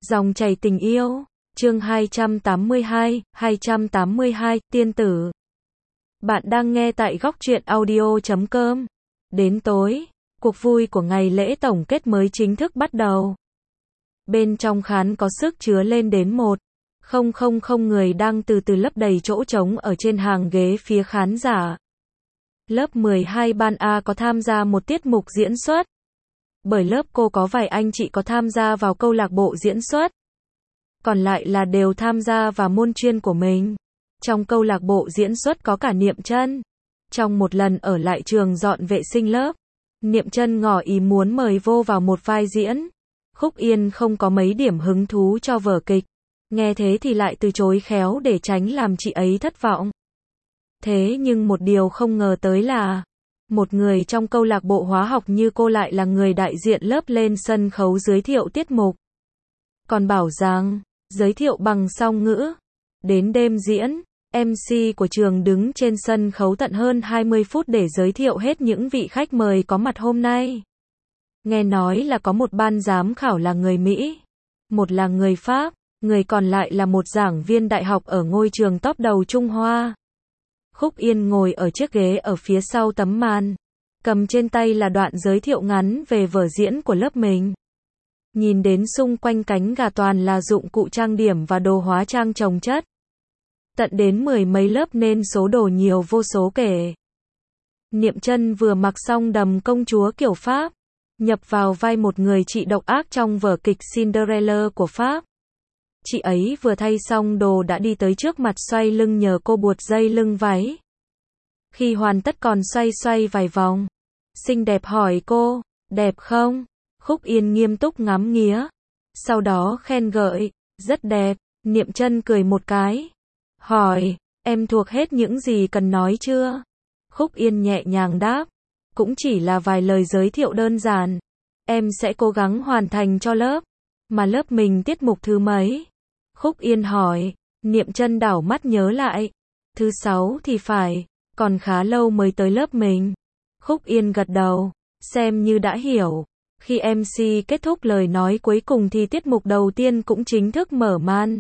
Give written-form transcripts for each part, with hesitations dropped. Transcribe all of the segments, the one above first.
Dòng chảy tình yêu, chương 282, tiên tử. Bạn đang nghe tại góc truyện audio.com. Đến tối, cuộc vui của ngày lễ tổng kết mới chính thức bắt đầu. Bên trong khán có sức chứa lên đến 1,000 người đang từ từ lấp đầy chỗ trống ở trên hàng ghế phía khán giả. Lớp 12 ban A có tham gia một tiết mục diễn xuất. Bởi lớp cô có vài anh chị có tham gia vào câu lạc bộ diễn xuất. Còn lại là đều tham gia vào môn chuyên của mình. Trong câu lạc bộ diễn xuất có cả Niệm Chân. Trong một lần ở lại trường dọn vệ sinh lớp, Niệm Chân ngỏ ý muốn mời vô vào một vai diễn. Khúc Yên không có mấy điểm hứng thú cho vở kịch. Nghe thế thì lại từ chối khéo để tránh làm chị ấy thất vọng. Thế nhưng một điều không ngờ tới là một người trong câu lạc bộ hóa học như cô lại là người đại diện lớp lên sân khấu giới thiệu tiết mục. Còn bảo rằng, giới thiệu bằng song ngữ. Đến đêm diễn, MC của trường đứng trên sân khấu tận hơn 20 phút để giới thiệu hết những vị khách mời có mặt hôm nay. Nghe nói là có một ban giám khảo là người Mỹ, một là người Pháp, người còn lại là một giảng viên đại học ở ngôi trường top đầu Trung Hoa. Khúc Yên ngồi ở chiếc ghế ở phía sau tấm màn, cầm trên tay là đoạn giới thiệu ngắn về vở diễn của lớp mình. Nhìn đến xung quanh cánh gà toàn là dụng cụ trang điểm và đồ hóa trang chồng chất. Tận đến 10 mấy lớp nên số đồ nhiều vô số kể. Niệm Chân vừa mặc xong đầm công chúa kiểu Pháp, nhập vào vai một người chị độc ác trong vở kịch Cinderella của Pháp. Chị ấy vừa thay xong đồ đã đi tới trước mặt xoay lưng nhờ cô buộc dây lưng váy. Khi hoàn tất còn xoay vài vòng. Xinh đẹp hỏi cô, đẹp không? Khúc Yên nghiêm túc ngắm nghía. Sau đó khen ngợi, rất đẹp. Niệm Chân cười một cái. Hỏi, em thuộc hết những gì cần nói chưa? Khúc Yên nhẹ nhàng đáp, cũng chỉ là vài lời giới thiệu đơn giản. Em sẽ cố gắng hoàn thành cho lớp. Mà lớp mình tiết mục thứ mấy? Khúc Yên hỏi. Niệm Chân đảo mắt nhớ lại. Thứ 6 thì phải, còn khá lâu mới tới lớp mình. Khúc Yên gật đầu, xem như đã hiểu. Khi MC kết thúc lời nói cuối cùng thì tiết mục đầu tiên cũng chính thức mở màn.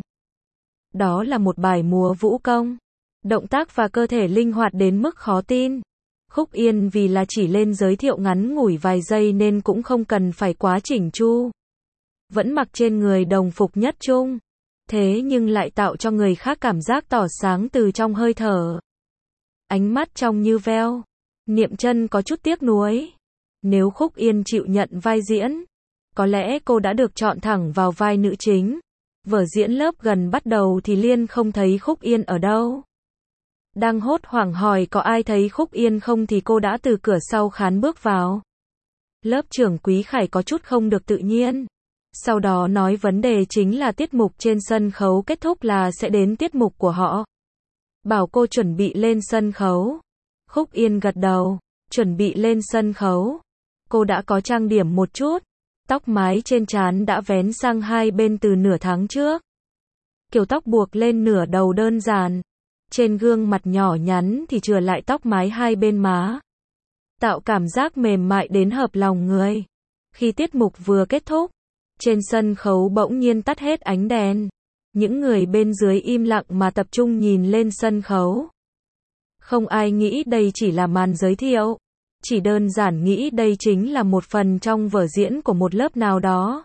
Đó là một bài múa vũ công. Động tác và cơ thể linh hoạt đến mức khó tin. Khúc Yên vì là chỉ lên giới thiệu ngắn ngủi vài giây nên cũng không cần phải quá chỉnh chu. Vẫn mặc trên người đồng phục nhất trung. Thế nhưng lại tạo cho người khác cảm giác tỏ sáng từ trong hơi thở. Ánh mắt trong như veo. Niệm Chân có chút tiếc nuối. Nếu Khúc Yên chịu nhận vai diễn, có lẽ cô đã được chọn thẳng vào vai nữ chính. Vở diễn lớp gần bắt đầu thì Liên không thấy Khúc Yên ở đâu. Đang hốt hoảng hỏi có ai thấy Khúc Yên không thì cô đã từ cửa sau khán bước vào. Lớp trưởng Quý Khải có chút không được tự nhiên. Sau đó nói vấn đề chính là tiết mục trên sân khấu kết thúc là sẽ đến tiết mục của họ. Bảo cô chuẩn bị lên sân khấu. Khúc Yên gật đầu, chuẩn bị lên sân khấu. Cô đã có trang điểm một chút. Tóc mái trên trán đã vén sang hai bên từ nửa tháng trước. Kiểu tóc buộc lên nửa đầu đơn giản. Trên gương mặt nhỏ nhắn thì chừa lại tóc mái hai bên má. Tạo cảm giác mềm mại đến hợp lòng người. Khi tiết mục vừa kết thúc, trên sân khấu bỗng nhiên tắt hết ánh đèn. Những người bên dưới im lặng mà tập trung nhìn lên sân khấu. Không ai nghĩ đây chỉ là màn giới thiệu. Chỉ đơn giản nghĩ đây chính là một phần trong vở diễn của một lớp nào đó.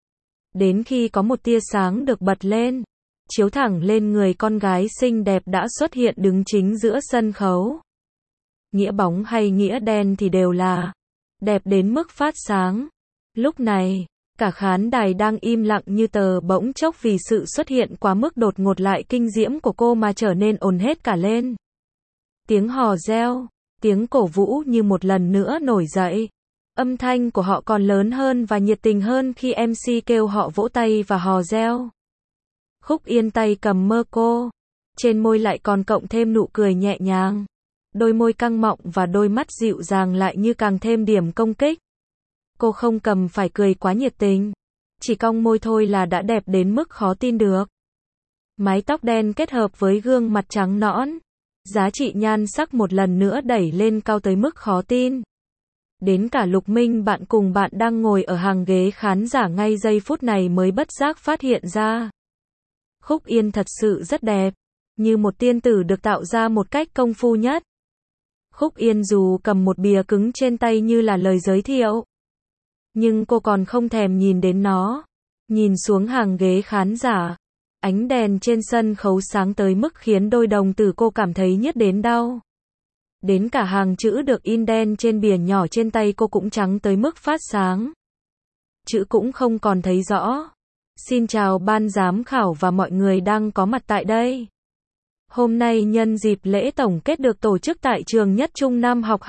Đến khi có một tia sáng được bật lên, chiếu thẳng lên người con gái xinh đẹp đã xuất hiện đứng chính giữa sân khấu. Nghĩa bóng hay nghĩa đen thì đều là đẹp đến mức phát sáng. Lúc này, cả khán đài đang im lặng như tờ bỗng chốc vì sự xuất hiện quá mức đột ngột lại kinh diễm của cô mà trở nên ồn hết cả lên. Tiếng hò reo, tiếng cổ vũ như một lần nữa nổi dậy. Âm thanh của họ còn lớn hơn và nhiệt tình hơn khi MC kêu họ vỗ tay và hò reo. Khúc Yên tay cầm mơ cô. Trên môi lại còn cộng thêm nụ cười nhẹ nhàng. Đôi môi căng mọng và đôi mắt dịu dàng lại như càng thêm điểm công kích. Cô không cầm phải cười quá nhiệt tình. Chỉ cong môi thôi là đã đẹp đến mức khó tin được. Mái tóc đen kết hợp với gương mặt trắng nõn. Giá trị nhan sắc một lần nữa đẩy lên cao tới mức khó tin. Đến cả Lục Minh bạn cùng bạn đang ngồi ở hàng ghế khán giả ngay giây phút này mới bất giác phát hiện ra. Khúc Yên thật sự rất đẹp, như một tiên tử được tạo ra một cách công phu nhất. Khúc Yên dù cầm một bìa cứng trên tay như là lời giới thiệu, nhưng cô còn không thèm nhìn đến nó. Nhìn xuống hàng ghế khán giả, ánh đèn trên sân khấu sáng tới mức khiến đôi đồng tử cô cảm thấy nhức đến đau. Đến cả hàng chữ được in đen trên bìa nhỏ trên tay cô cũng trắng tới mức phát sáng. Chữ cũng không còn thấy rõ. Xin chào ban giám khảo và mọi người đang có mặt tại đây. Hôm nay nhân dịp lễ tổng kết được tổ chức tại trường Nhất Trung năm học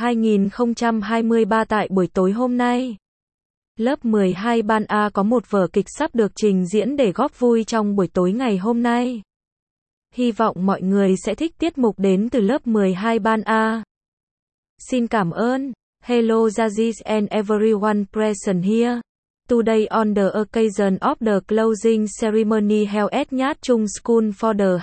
2023 tại buổi tối hôm nay. Lớp 12 ban A có một vở kịch sắp được trình diễn để góp vui trong buổi tối ngày hôm nay. Hy vọng mọi người sẽ thích tiết mục đến từ lớp 12 ban A. Xin cảm ơn. Hello Jazzy and everyone present here. Today on the occasion of the closing ceremony held at Nhát Trung School for the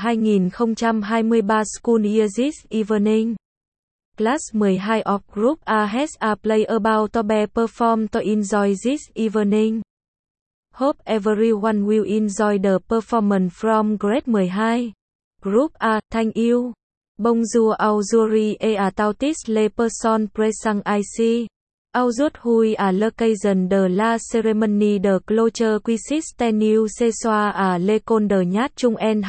2023 school year this evening. Class 12 of Group A has a play about to be performed to enjoy this evening. Hope everyone will enjoy the performance from Grade 12. Group A, thank you. Bonjour aujourd'hui et à toutes les personnes présentes ici. Aujourd'hui à l'occasion de la cérémonie de closure qui s'est tenue ce soir à l'école de Nhát Trung en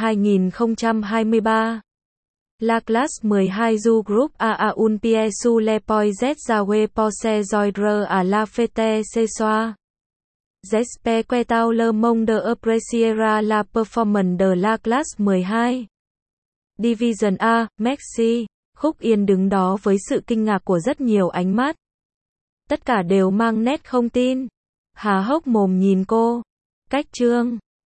2023. La classe 12 du groupe A un pied sur les poids zawe pour se joindre à la fête ce soir. J'espère que tout le monde appréciera la performance de la classe 12. Division A, merci. Khúc Yên đứng đó với sự kinh ngạc của rất nhiều ánh mắt. Tất cả đều mang nét không tin, há hốc mồm nhìn cô. Cách chương